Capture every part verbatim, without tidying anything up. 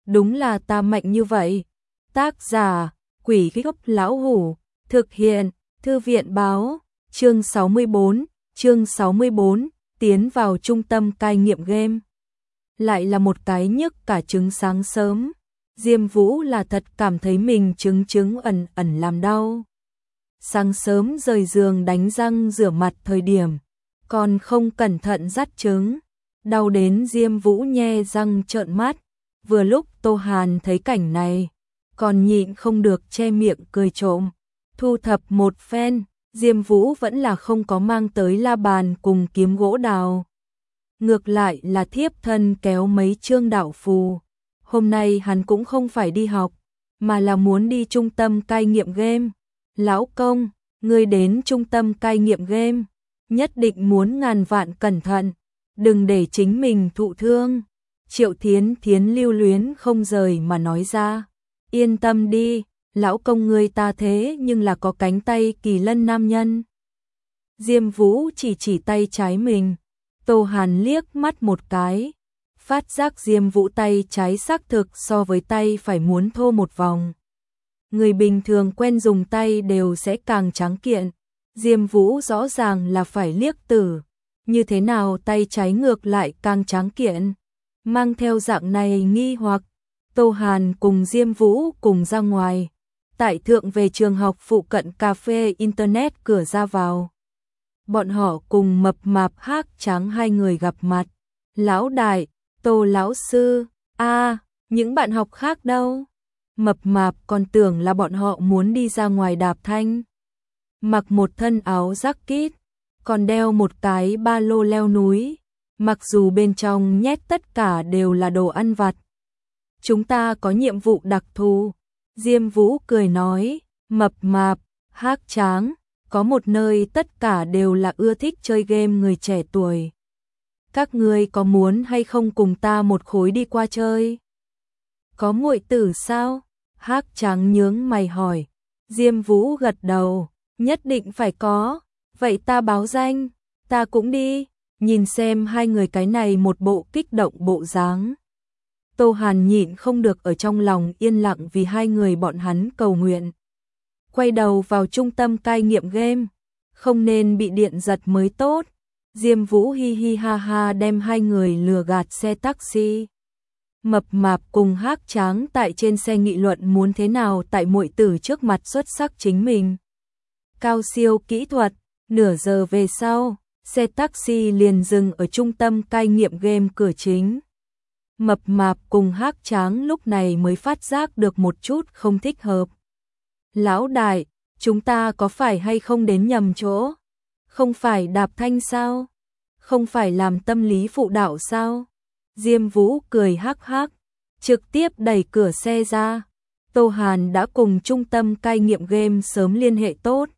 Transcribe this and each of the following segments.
đúng là ta mạnh như vậy. Tác giả, Quỷ Gốc Lão Hủ, thực hiện, Thư viện báo, chương sáu mươi bốn, chương sáu mươi bốn, tiến vào trung tâm cai nghiện game. Lại là một cái nhức cả trứng sáng sớm, Diêm Vũ là thật cảm thấy mình trứng trứng ẩn ẩn làm đau. Sáng sớm rời giường đánh răng rửa mặt thời điểm, còn không cẩn thận dắt trứng, đau đến Diêm Vũ nhe răng trợn mắt. Vừa lúc Tô Hàn thấy cảnh này, còn nhịn không được che miệng cười trộm. Thu thập một phen, Diêm Vũ vẫn là không có mang tới la bàn cùng kiếm gỗ đào. Ngược lại là thiếp thân kéo mấy chương đạo phù. Hôm nay hắn cũng không phải đi học, mà là muốn đi trung tâm cai nghiện game. Lão công, ngươi đến trung tâm cai nghiện game, nhất định muốn ngàn vạn cẩn thận, đừng để chính mình thụ thương. Triệu Thiến Thiến lưu luyến không rời mà nói ra. Yên tâm đi, lão công ngươi ta thế nhưng là có cánh tay kỳ lân nam nhân. Diêm Vũ chỉ chỉ tay trái mình. Tô Hàn liếc mắt một cái, phát giác Diêm Vũ tay trái xác thực so với tay phải muốn thô một vòng. Người bình thường quen dùng tay đều sẽ càng tráng kiện. Diêm Vũ rõ ràng là phải liếc tử, như thế nào tay trái ngược lại càng tráng kiện. Mang theo dạng này nghi hoặc, Tô Hàn cùng Diêm Vũ cùng ra ngoài, tại thượng về trường học phụ cận cà phê internet cửa ra vào. Bọn họ cùng Mập Mạp Hắc Tráng hai người gặp mặt. Lão đại, Tô lão sư, a, những bạn học khác đâu? Mập Mạp còn tưởng là bọn họ muốn đi ra ngoài đạp thanh. Mặc một thân áo jacket, còn đeo một cái ba lô leo núi, mặc dù bên trong nhét tất cả đều là đồ ăn vặt. Chúng ta có nhiệm vụ đặc thù. Diêm Vũ cười nói, Mập Mạp, Hắc Tráng, có một nơi tất cả đều là ưa thích chơi game người trẻ tuổi. Các ngươi có muốn hay không cùng ta một khối đi qua chơi? Có muội tử sao? Hắc Tráng nhướng mày hỏi. Diêm Vũ gật đầu, nhất định phải có. Vậy ta báo danh, ta cũng đi. Nhìn xem hai người cái này một bộ kích động bộ dáng. Tô Hàn nhịn không được ở trong lòng yên lặng vì hai người bọn hắn cầu nguyện. Quay đầu vào trung tâm cai nghiện game, không nên bị điện giật mới tốt. Diêm Vũ hi hi ha ha đem hai người lừa gạt xe taxi. Mập Mạp cùng Hắc Tráng tại trên xe nghị luận muốn thế nào tại muội tử trước mặt xuất sắc chính mình. Cao siêu kỹ thuật, nửa giờ về sau, xe taxi liền dừng ở trung tâm cai nghiện game cửa chính. Mập Mạp cùng Hắc Tráng lúc này mới phát giác được một chút không thích hợp. Lão đại, chúng ta có phải hay không đến nhầm chỗ? Không phải đạp thanh sao? Không phải làm tâm lý phụ đạo sao? Diêm Vũ cười hắc hắc, trực tiếp đẩy cửa xe ra. Tô Hàn đã cùng trung tâm cai nghiện game sớm liên hệ tốt.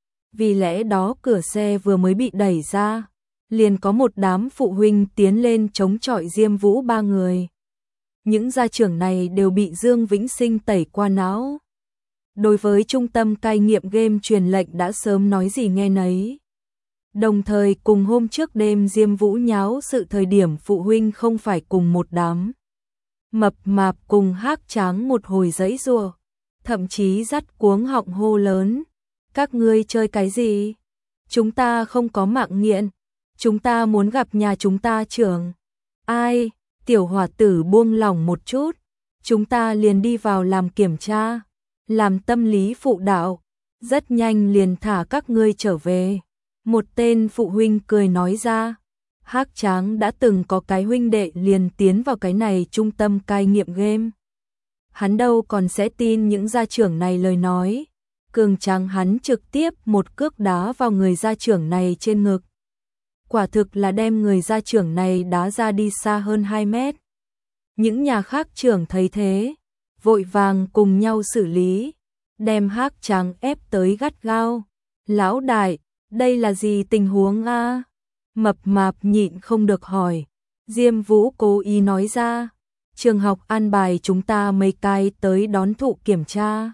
Vì lẽ đó cửa xe vừa mới bị đẩy ra, liền có một đám phụ huynh tiến lên chống chọi Diêm Vũ ba người. Những gia trưởng này đều bị Dương Vĩnh Sinh tẩy qua não. Đối với trung tâm cai nghiện game truyền lệnh đã sớm nói gì nghe nấy. Đồng thời cùng hôm trước đêm Diêm Vũ nháo sự thời điểm phụ huynh không phải cùng một đám. Mập Mạp cùng Hắc Tráng một hồi giãy giụa, thậm chí dắt cuống họng hô lớn. Các ngươi chơi cái gì? Chúng ta không có mạng nghiện. Chúng ta muốn gặp nhà chúng ta trưởng. Ai? Tiểu hòa tử buông lỏng một chút. Chúng ta liền đi vào làm kiểm tra, làm tâm lý phụ đạo. Rất nhanh liền thả các ngươi trở về. Một tên phụ huynh cười nói ra. Hắc Tráng đã từng có cái huynh đệ liền tiến vào cái này trung tâm cai nghiện game. Hắn đâu còn sẽ tin những gia trưởng này lời nói. Cường tráng hắn trực tiếp một cước đá vào người gia trưởng này trên ngực. Quả thực là đem người gia trưởng này đá ra đi xa hơn hai mét. Những nhà khác trưởng thấy thế, vội vàng cùng nhau xử lý, đem Hắc Tráng ép tới gắt gao. Lão đại, đây là gì tình huống a? Mập Mạp nhịn không được hỏi. Diêm Vũ cố ý nói ra, trường học an bài chúng ta mấy cái tới đón thụ kiểm tra.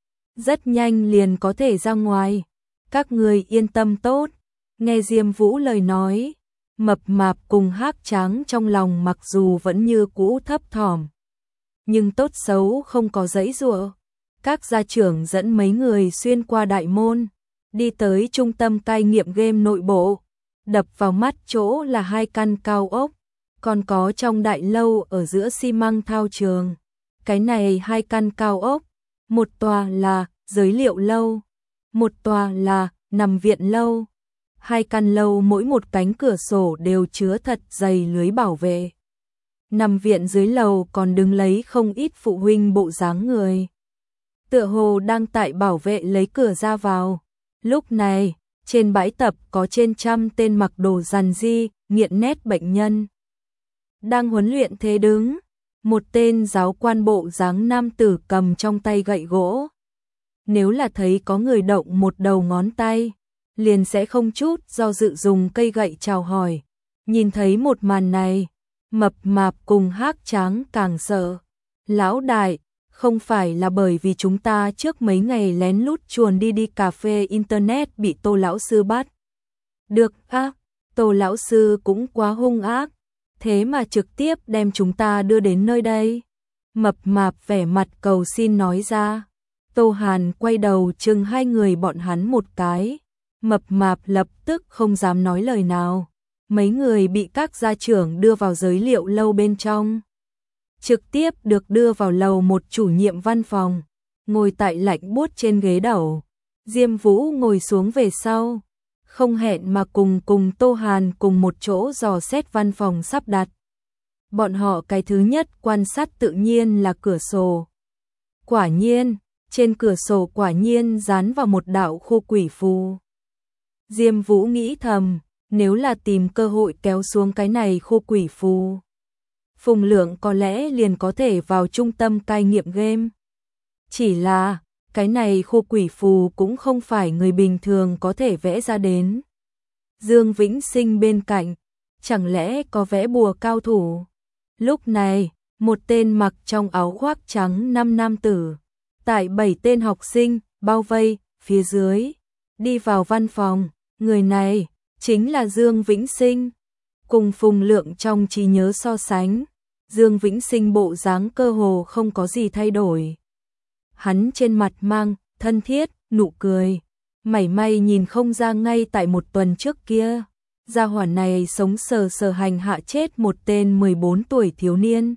Rất nhanh liền có thể ra ngoài, các người yên tâm tốt. Nghe Diêm Vũ lời nói, Mập Mạp cùng Hắc Tráng trong lòng mặc dù vẫn như cũ thấp thỏm, nhưng tốt xấu không có giãy giụa. Các gia trưởng dẫn mấy người xuyên qua đại môn, đi tới trung tâm cai nghiện game nội bộ. Đập vào mắt chỗ là hai căn cao ốc, còn có trong đại lâu ở giữa xi măng thao trường. Cái này hai căn cao ốc, một tòa là giới liệu lâu, một tòa là nằm viện lâu. Hai căn lâu mỗi một cánh cửa sổ đều chứa thật dày lưới bảo vệ. Nằm viện dưới lầu còn đứng lấy không ít phụ huynh bộ dáng người, tựa hồ đang tại bảo vệ lấy cửa ra vào. Lúc này, trên bãi tập có trên trăm tên mặc đồ rằn ri, nghiện nét bệnh nhân đang huấn luyện thế đứng. Một tên giáo quan bộ dáng nam tử cầm trong tay gậy gỗ. Nếu là thấy có người động một đầu ngón tay, liền sẽ không chút do dự dùng cây gậy chào hỏi. Nhìn thấy một màn này, Mập Mạp cùng Hắc Tráng càng sợ. Lão đại, không phải là bởi vì chúng ta trước mấy ngày lén lút chuồn đi đi cà phê internet bị Tô lão sư bắt. Được á, Tô lão sư cũng quá hung ác, thế mà trực tiếp đem chúng ta đưa đến nơi đây. Mập Mạp vẻ mặt cầu xin nói ra. Tô Hàn quay đầu chừng hai người bọn hắn một cái. Mập Mạp lập tức không dám nói lời nào. Mấy người bị các gia trưởng đưa vào giới liệu lâu bên trong, trực tiếp được đưa vào lầu một chủ nhiệm văn phòng, ngồi tại lạnh buốt trên ghế đầu. Diêm Vũ ngồi xuống về sau, không hẹn mà cùng cùng Tô Hàn cùng một chỗ dò xét văn phòng sắp đặt. Bọn họ cái thứ nhất quan sát tự nhiên là cửa sổ. Quả nhiên, trên cửa sổ quả nhiên dán vào một đạo khu quỷ phù. Diêm Vũ nghĩ thầm, nếu là tìm cơ hội kéo xuống cái này khu quỷ phù, Phùng Lượng có lẽ liền có thể vào trung tâm cai nghiện game. Chỉ là, cái này khu quỷ phù cũng không phải người bình thường có thể vẽ ra đến. Dương Vĩnh Sinh bên cạnh, chẳng lẽ có vẽ bùa cao thủ? Lúc này, một tên mặc trong áo khoác trắng năm nam tử, tại bảy tên học sinh, bao vây, phía dưới, đi vào văn phòng. Người này, chính là Dương Vĩnh Sinh. Cùng Phùng Lượng trong trí nhớ so sánh, Dương Vĩnh Sinh bộ dáng cơ hồ không có gì thay đổi. Hắn trên mặt mang thân thiết, nụ cười, mảy may nhìn không ra ngay tại một tuần trước kia, gia hỏa này sống sờ sờ hành hạ chết một tên mười bốn tuổi thiếu niên.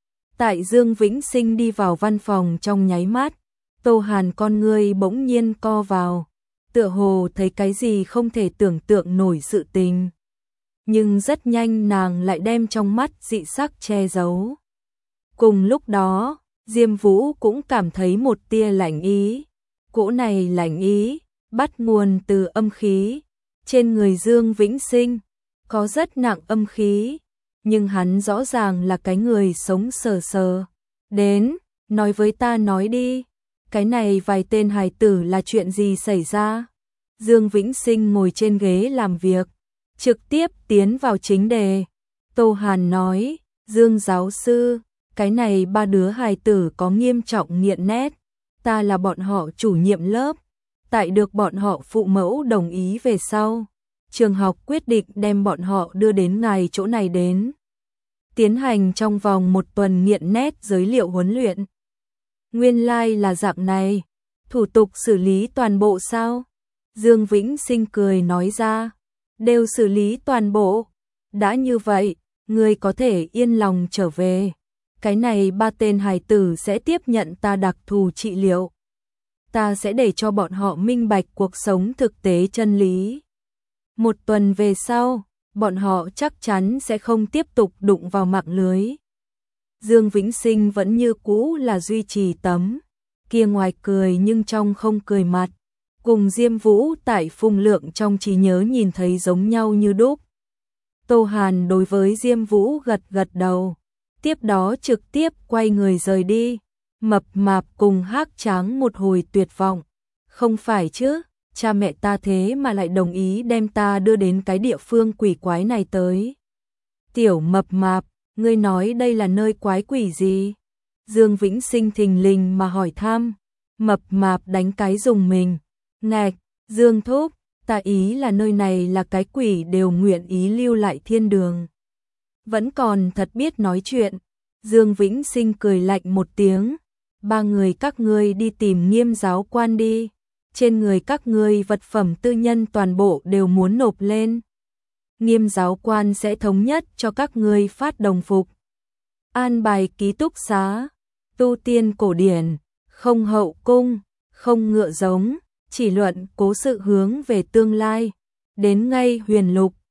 Tại Dương Vĩnh Sinh đi vào văn phòng trong nháy mắt, Tô Hàn con ngươi bỗng nhiên co vào, tựa hồ thấy cái gì không thể tưởng tượng nổi sự tình. Nhưng rất nhanh nàng lại đem trong mắt dị sắc che giấu. Cùng lúc đó, Diêm Vũ cũng cảm thấy một tia lạnh ý. Cỗ này lạnh ý, bắt nguồn từ âm khí. Trên người Dương Vĩnh Sinh, có rất nặng âm khí, nhưng hắn rõ ràng là cái người sống sờ sờ. Đến, nói với ta nói đi, cái này vài tên hài tử là chuyện gì xảy ra? Dương Vĩnh Sinh ngồi trên ghế làm việc, trực tiếp tiến vào chính đề. Tô Hàn nói, Dương giáo sư, cái này ba đứa hài tử có nghiêm trọng nghiện nét, ta là bọn họ chủ nhiệm lớp, tại được bọn họ phụ mẫu đồng ý về sau, trường học quyết định đem bọn họ đưa đến ngài chỗ này đến, tiến hành trong vòng một tuần nghiện nét giới liệu huấn luyện. Nguyên lai like là dạng này, thủ tục xử lý toàn bộ sao? Dương Vĩnh Sinh cười nói ra, đều xử lý toàn bộ. Đã như vậy, ngươi có thể yên lòng trở về. Cái này ba tên hài tử sẽ tiếp nhận ta đặc thù trị liệu. Ta sẽ để cho bọn họ minh bạch cuộc sống thực tế chân lý. Một tuần về sau, bọn họ chắc chắn sẽ không tiếp tục đụng vào mạng lưới. Dương Vĩnh Sinh vẫn như cũ là duy trì tấm kia ngoài cười nhưng trong không cười mặt. Cùng Diêm Vũ tại Phùng Lượng trong trí nhớ nhìn thấy giống nhau như đúc. Tô Hàn đối với Diêm Vũ gật gật đầu, tiếp đó trực tiếp quay người rời đi. Mập Mạp cùng Hắc Tráng một hồi tuyệt vọng. Không phải chứ, cha mẹ ta thế mà lại đồng ý đem ta đưa đến cái địa phương quỷ quái này tới. Tiểu Mập Mạp, ngươi nói đây là nơi quái quỷ gì? Dương Vĩnh Sinh thình lình mà hỏi thăm. Mập Mạp đánh cái dùng mình. Ngạch, Dương Thúc, ta ý là nơi này là cái quỷ đều nguyện ý lưu lại thiên đường. Vẫn còn thật biết nói chuyện. Dương Vĩnh Sinh cười lạnh một tiếng, ba người các ngươi đi tìm Nghiêm giáo quan đi, trên người các ngươi vật phẩm tư nhân toàn bộ đều muốn nộp lên. Nghiêm giáo quan sẽ thống nhất cho các ngươi phát đồng phục. An bài ký túc xá, tu tiên cổ điển, không hậu cung, không ngựa giống, chỉ luận cố sự hướng về tương lai, đến ngay huyền lục,